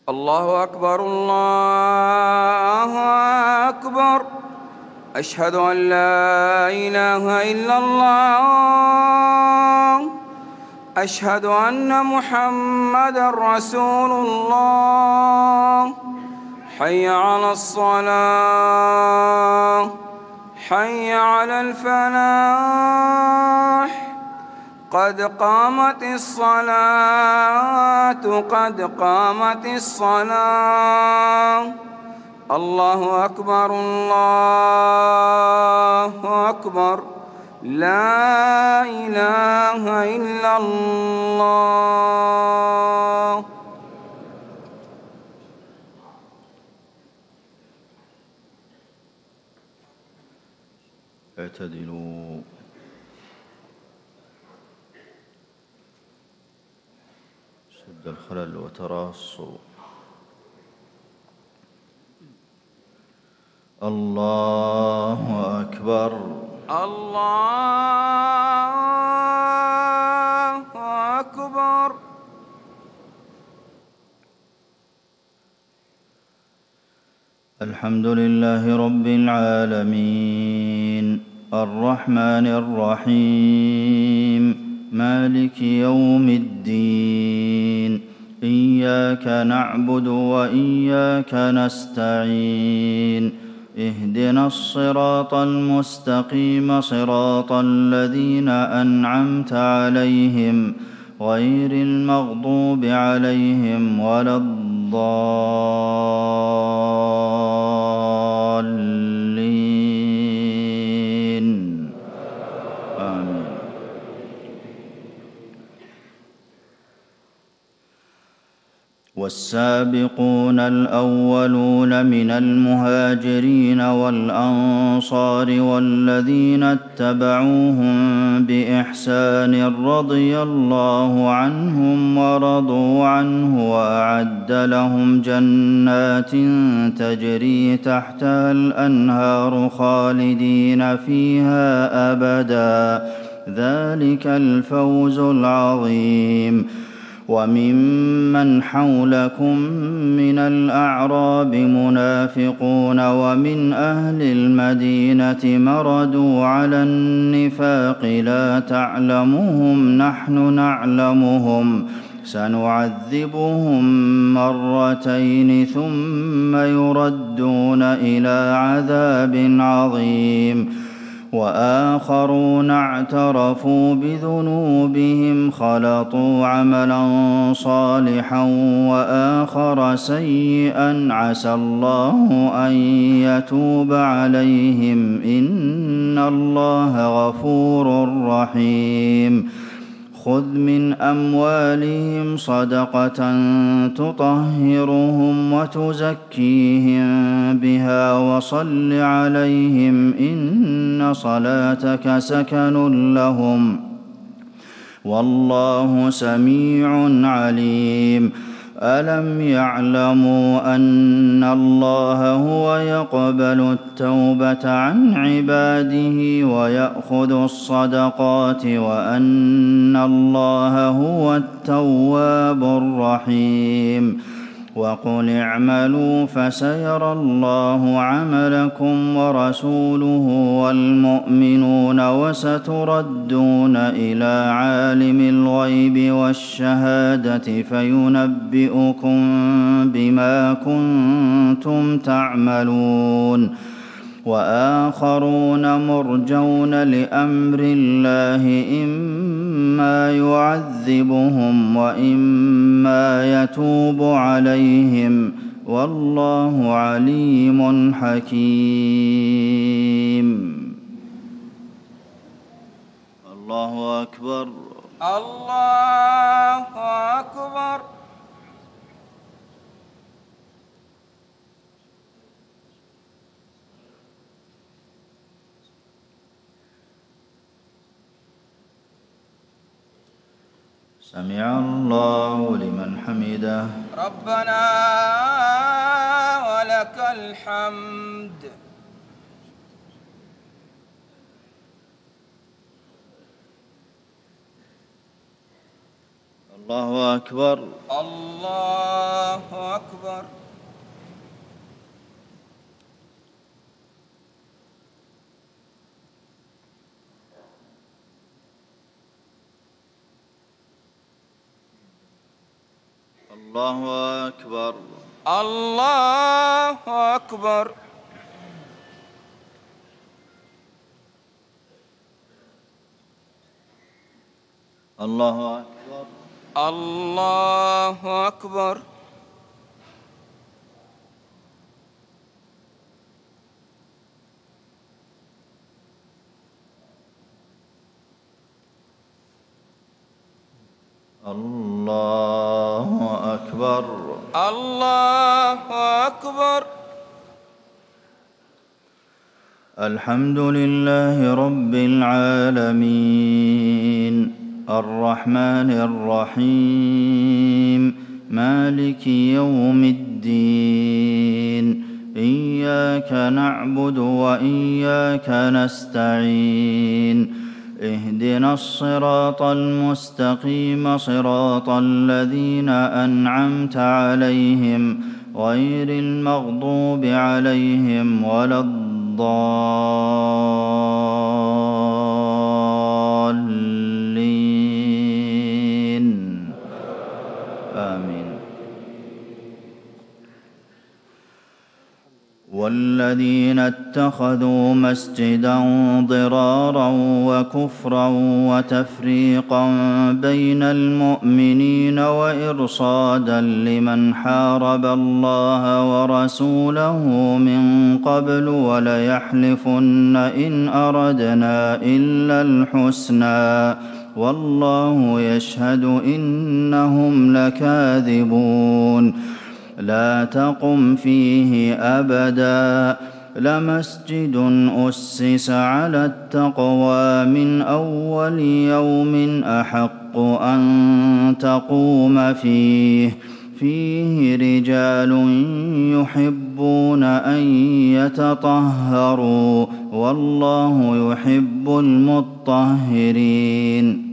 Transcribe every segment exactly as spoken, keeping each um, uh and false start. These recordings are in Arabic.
الله أكبر الله أكبر. أشهد أن لا إله إلا الله. أشهد أن محمدًا رسول الله. حي على الصلاة، حي على الفلاح. قد قامت الصلاة، قد قامت الصلاة. الله أكبر الله أكبر. لا إله إلا الله. اعتدلوا. سد الخلل وتراصوا. الله أكبر الله أكبر. الحمد لله رب العالمين الرحمن الرحيم مالك يوم الدين. إياك نعبد وإياك نستعين. اهدنا الصراط المستقيم صراط الذين أنعمت عليهم غير المغضوب عليهم ولا الضالين. آمين. والسابقون الأولون من المهاجرين والأنصار والذين اتبعوهم بإحسان رضي الله عنهم ورضوا عنه وأعد لهم جنات تجري تحتها الأنهار خالدين فيها أبدا. ذلك الفوز العظيم. وممن حولكم من الأعراب منافقون ومن أهل المدينة مردوا على النفاق لا تعلمهم نحن نعلمهم سنعذبهم مرتين ثم يردون إلى عذاب عظيم. وآخرون اعترفوا بذنوبهم خلطوا عملا صالحا وآخر سيئا عسى الله أن يتوب عليهم إن الله غفور رحيم. خذ من أموالهم صدقة تطهرهم وتزكيهم بها وصل عليهم إن صلاتك سكن لهم والله سميع عليم. ألم يعلموا أن الله هو يقبل التوبة عن عباده ويأخذ الصدقات وأن الله هو التواب الرحيم. وقل اعملوا فسيرى الله عملكم ورسوله والمؤمنون وستردون إلى عالم الغيب والشهادة فينبئكم بما كنتم تعملون. وآخرون مرجون لأمر الله إما يعذبهم وإما يتوب عليهم والله عليم حكيم. الله أكبر الله أكبر. سمع الله لمن حمده. ربنا ولك الحمد. الله أكبر. الله أكبر. الله أكبر. الله أكبر. الله أكبر. الله أكبر. الله أكبر. الله أكبر. الحمد لله رب العالمين الرحمن الرحيم مالك يوم الدين إياك نعبد وإياك نستعين اهدنا الصراط المستقيم صراط الذين أنعمت عليهم غير المغضوب عليهم ولا الضالين آمين. والذين اتخذوا مسجدا ضرارا وكفرا وتفريقا بين المؤمنين وإرصادا لمن حارب الله ورسوله من قبل وليحلفن إن أردنا إلا الحسنى والله يشهد إنهم لكاذبون. لا تقم فيه أبدا لمسجد أسس على التقوى من أول يوم أحق أن تقوم فيه فيه رجال يحبون أن يتطهروا والله يحب المطهرين.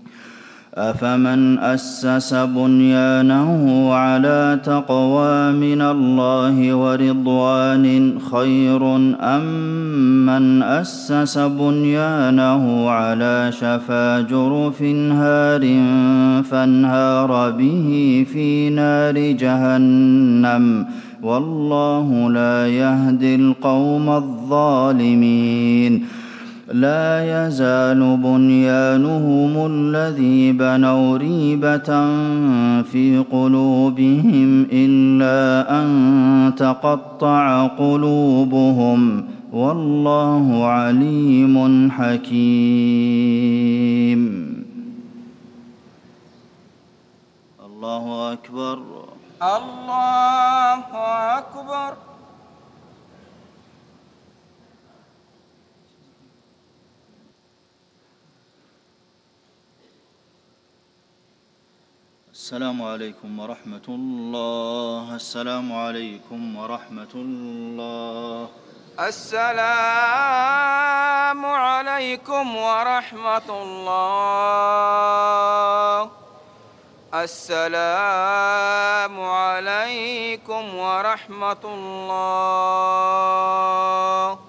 أفمن أسس بنيانه على تقوى من الله ورضوان خير أم من أسس بنيانه على شفا جرف هار فانهار به في نار جهنم والله لا يهدي القوم الظالمين. لا يزال بنيانهم الذي بنوا ريبة في قلوبهم إلا أن تقطع قلوبهم والله عليم حكيم. الله أكبر. الله أكبر. السلام عليكم ورحمة الله. السلام عليكم ورحمة الله. السلام عليكم ورحمة الله. السلام عليكم ورحمة الله.